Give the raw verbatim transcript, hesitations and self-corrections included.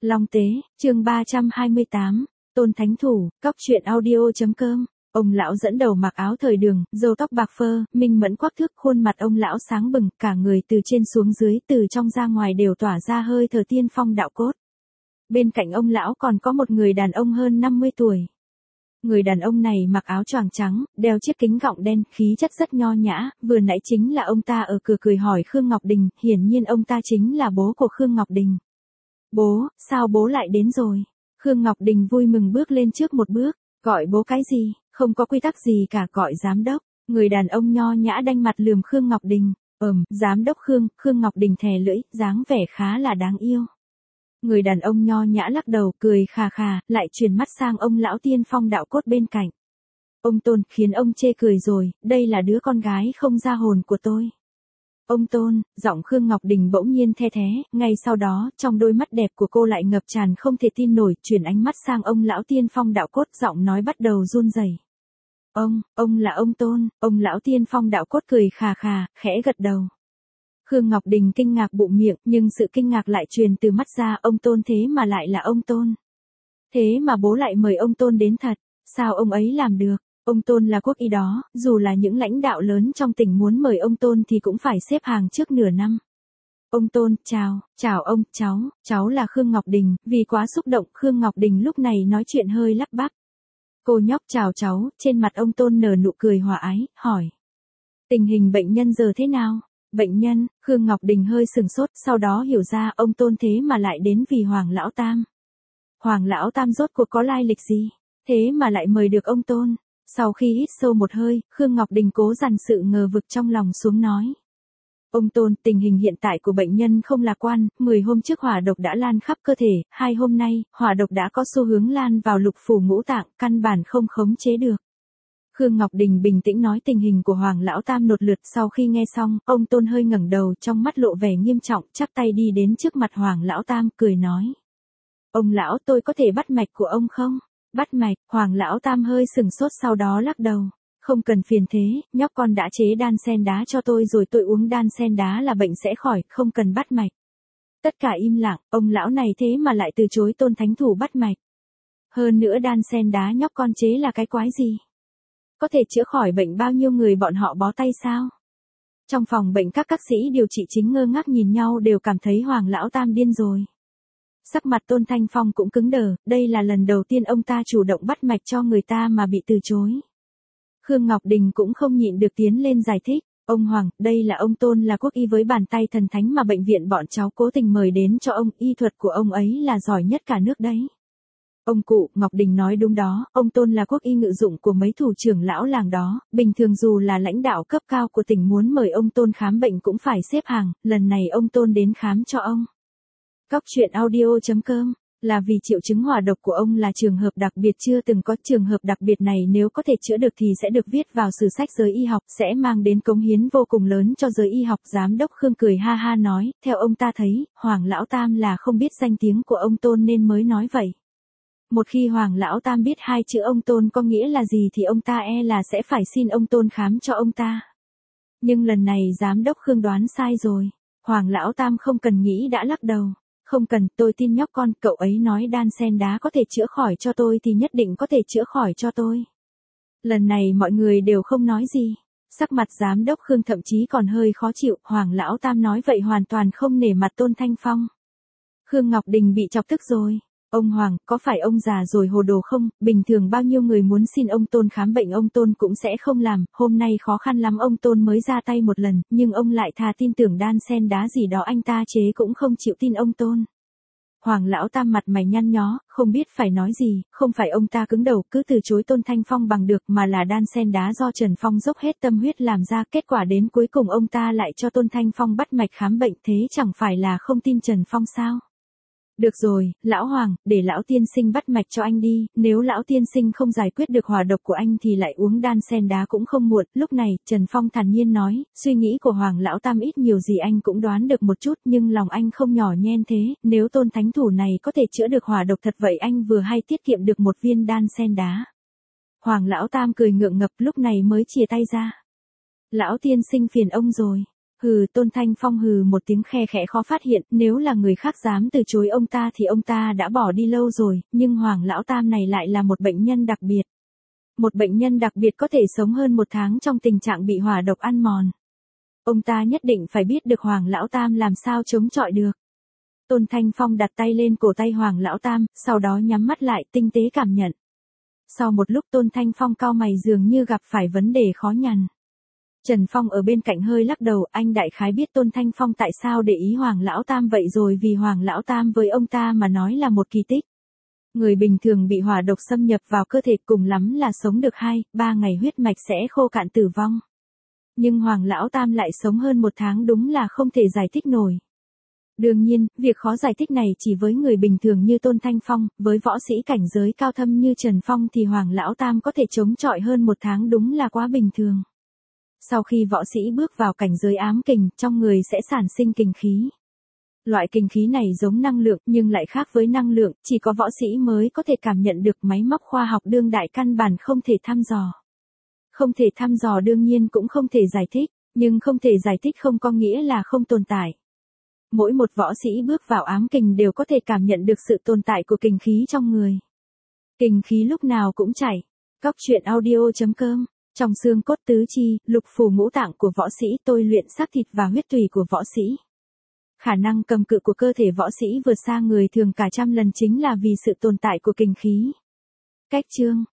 Long Tế, chương ba trăm hai mươi tám, Tôn Thánh Thủ, cóc truyện audio.com. Ông lão dẫn đầu mặc áo thời đường, râu tóc bạc phơ, minh mẫn quắc thước, khuôn mặt ông lão sáng bừng, cả người từ trên xuống dưới, từ trong ra ngoài đều tỏa ra hơi thở tiên phong đạo cốt. Bên cạnh ông lão còn có một người đàn ông hơn năm mươi tuổi. Người đàn ông này mặc áo choàng trắng, đeo chiếc kính gọng đen, khí chất rất nho nhã, vừa nãy chính là ông ta ở cửa cười hỏi Khương Ngọc Đình, hiển nhiên ông ta chính là bố của Khương Ngọc Đình. Bố, sao bố lại đến rồi? Khương Ngọc Đình vui mừng bước lên trước một bước, gọi bố cái gì, không có quy tắc gì cả, gọi giám đốc. Người đàn ông nho nhã đanh mặt lườm Khương Ngọc Đình, ừm, giám đốc Khương, Khương Ngọc Đình thè lưỡi, dáng vẻ khá là đáng yêu. Người đàn ông nho nhã lắc đầu, cười khà khà, lại chuyển mắt sang ông lão tiên phong đạo cốt bên cạnh. Ông Tôn, khiến ông chê cười rồi, đây là đứa con gái không ra hồn của tôi. Ông Tôn, giọng Khương Ngọc Đình bỗng nhiên the thé, ngay sau đó, trong đôi mắt đẹp của cô lại ngập tràn không thể tin nổi, chuyển ánh mắt sang ông lão tiên phong đạo cốt, giọng nói bắt đầu run rẩy. Ông, ông là ông Tôn, ông lão tiên phong đạo cốt cười khà khà, khẽ gật đầu. Khương Ngọc Đình kinh ngạc bụng miệng, nhưng sự kinh ngạc lại truyền từ mắt ra, ông Tôn thế mà lại là ông Tôn. Thế mà bố lại mời ông Tôn đến thật, sao ông ấy làm được? Ông Tôn là quốc y đó, dù là những lãnh đạo lớn trong tỉnh muốn mời ông Tôn thì cũng phải xếp hàng trước nửa năm. Ông Tôn, chào, chào ông, cháu, cháu là Khương Ngọc Đình, vì quá xúc động, Khương Ngọc Đình lúc này nói chuyện hơi lắp bắp. Cô nhóc chào cháu, trên mặt ông Tôn nở nụ cười hòa ái, hỏi. Tình hình bệnh nhân giờ thế nào? Bệnh nhân, Khương Ngọc Đình hơi sừng sốt, sau đó hiểu ra ông Tôn thế mà lại đến vì Hoàng Lão Tam. Hoàng Lão Tam rốt cuộc có lai lịch gì? Thế mà lại mời được ông Tôn. Sau khi hít sâu một hơi, Khương Ngọc Đình cố dằn sự ngờ vực trong lòng xuống nói. Ông Tôn, tình hình hiện tại của bệnh nhân không lạc quan, mười hôm trước hỏa độc đã lan khắp cơ thể, hai hôm nay, hỏa độc đã có xu hướng lan vào lục phủ ngũ tạng, căn bản không khống chế được. Khương Ngọc Đình bình tĩnh nói tình hình của Hoàng Lão Tam nột lượt. Sau khi nghe xong, ông Tôn hơi ngẩng đầu, trong mắt lộ vẻ nghiêm trọng, chắp tay đi đến trước mặt Hoàng Lão Tam, cười nói. Ông lão, tôi có thể bắt mạch của ông không? Bắt mạch, Hoàng Lão Tam hơi sừng sốt, sau đó lắc đầu. Không cần phiền thế, nhóc con đã chế đan sen đá cho tôi rồi, tôi uống đan sen đá là bệnh sẽ khỏi, không cần bắt mạch. Tất cả im lặng, ông lão này thế mà lại từ chối Tôn Thánh Thủ bắt mạch. Hơn nữa đan sen đá nhóc con chế là cái quái gì? Có thể chữa khỏi bệnh bao nhiêu người bọn họ bó tay sao? Trong phòng bệnh các bác sĩ điều trị chính ngơ ngác nhìn nhau, đều cảm thấy Hoàng Lão Tam điên rồi. Sắc mặt Tôn Thanh Phong cũng cứng đờ, đây là lần đầu tiên ông ta chủ động bắt mạch cho người ta mà bị từ chối. Khương Ngọc Đình cũng không nhịn được tiến lên giải thích. Ông Hoàng, đây là ông Tôn là quốc y với bàn tay thần thánh mà bệnh viện bọn cháu cố tình mời đến cho ông, y thuật của ông ấy là giỏi nhất cả nước đấy. Ông cụ, Ngọc Đình nói đúng đó, ông Tôn là quốc y ngự dụng của mấy thủ trưởng lão làng đó, bình thường dù là lãnh đạo cấp cao của tỉnh muốn mời ông Tôn khám bệnh cũng phải xếp hàng, lần này ông Tôn đến khám cho ông. Cóc truyện audio.com, là vì triệu chứng hỏa độc của ông là trường hợp đặc biệt chưa từng có, trường hợp đặc biệt này nếu có thể chữa được thì sẽ được viết vào sử sách giới y học, sẽ mang đến cống hiến vô cùng lớn cho giới y học. Giám đốc Khương cười ha ha nói, theo ông ta thấy, Hoàng Lão Tam là không biết danh tiếng của ông Tôn nên mới nói vậy. Một khi Hoàng Lão Tam biết hai chữ ông Tôn có nghĩa là gì thì ông ta e là sẽ phải xin ông Tôn khám cho ông ta. Nhưng lần này giám đốc Khương đoán sai rồi. Hoàng Lão Tam không cần nghĩ đã lắc đầu. Không cần, tôi tin nhóc con, cậu ấy nói đan sen đá có thể chữa khỏi cho tôi thì nhất định có thể chữa khỏi cho tôi. Lần này mọi người đều không nói gì. Sắc mặt giám đốc Khương thậm chí còn hơi khó chịu, Hoàng Lão Tam nói vậy hoàn toàn không nể mặt Tôn Thanh Phong. Khương Ngọc Đình bị chọc tức rồi. Ông Hoàng, có phải ông già rồi hồ đồ không? Bình thường bao nhiêu người muốn xin ông Tôn khám bệnh ông Tôn cũng sẽ không làm, hôm nay khó khăn lắm ông Tôn mới ra tay một lần, nhưng ông lại thà tin tưởng đan sen đá gì đó anh ta chế cũng không chịu tin ông Tôn. Hoàng Lão Tam mặt mày nhăn nhó, không biết phải nói gì, không phải ông ta cứng đầu cứ từ chối Tôn Thanh Phong bằng được mà là đan sen đá do Trần Phong dốc hết tâm huyết làm ra, kết quả đến cuối cùng ông ta lại cho Tôn Thanh Phong bắt mạch khám bệnh, thế chẳng phải là không tin Trần Phong sao? Được rồi, Lão Hoàng, để Lão Tiên Sinh bắt mạch cho anh đi, nếu Lão Tiên Sinh không giải quyết được hỏa độc của anh thì lại uống đan sen đá cũng không muộn. Lúc này, Trần Phong thản nhiên nói, suy nghĩ của Hoàng Lão Tam ít nhiều gì anh cũng đoán được một chút, nhưng lòng anh không nhỏ nhen thế, nếu Tôn Thánh Thủ này có thể chữa được hỏa độc thật vậy anh vừa hay tiết kiệm được một viên đan sen đá. Hoàng Lão Tam cười ngượng ngập lúc này mới chìa tay ra. Lão Tiên Sinh phiền ông rồi. Hừ, Tôn Thanh Phong hừ một tiếng khe khẽ khó phát hiện, nếu là người khác dám từ chối ông ta thì ông ta đã bỏ đi lâu rồi, nhưng Hoàng Lão Tam này lại là một bệnh nhân đặc biệt. Một bệnh nhân đặc biệt có thể sống hơn một tháng trong tình trạng bị hỏa độc ăn mòn. Ông ta nhất định phải biết được Hoàng Lão Tam làm sao chống chọi được. Tôn Thanh Phong đặt tay lên cổ tay Hoàng Lão Tam, sau đó nhắm mắt lại tinh tế cảm nhận. Sau một lúc Tôn Thanh Phong cau mày dường như gặp phải vấn đề khó nhằn. Trần Phong ở bên cạnh hơi lắc đầu, anh đại khái biết Tôn Thanh Phong tại sao để ý Hoàng Lão Tam vậy rồi, vì Hoàng Lão Tam với ông ta mà nói là một kỳ tích. Người bình thường bị hỏa độc xâm nhập vào cơ thể cùng lắm là sống được hai, ba ngày huyết mạch sẽ khô cạn tử vong. Nhưng Hoàng Lão Tam lại sống hơn một tháng, đúng là không thể giải thích nổi. Đương nhiên, việc khó giải thích này chỉ với người bình thường như Tôn Thanh Phong, với võ sĩ cảnh giới cao thâm như Trần Phong thì Hoàng Lão Tam có thể chống chọi hơn một tháng đúng là quá bình thường. Sau khi võ sĩ bước vào cảnh giới ám kình, trong người sẽ sản sinh kình khí. Loại kình khí này giống năng lượng nhưng lại khác với năng lượng, chỉ có võ sĩ mới có thể cảm nhận được, máy móc khoa học đương đại căn bản không thể thăm dò. Không thể thăm dò đương nhiên cũng không thể giải thích, nhưng không thể giải thích không có nghĩa là không tồn tại. Mỗi một võ sĩ bước vào ám kình đều có thể cảm nhận được sự tồn tại của kình khí trong người. Kình khí lúc nào cũng chảy. Cóc truyện audio chấm com. Trong xương cốt tứ chi, lục phủ ngũ tạng của võ sĩ, tôi luyện xác thịt và huyết tủy của võ sĩ. Khả năng cầm cự của cơ thể võ sĩ vượt xa người thường cả trăm lần chính là vì sự tồn tại của kình khí. Cách chương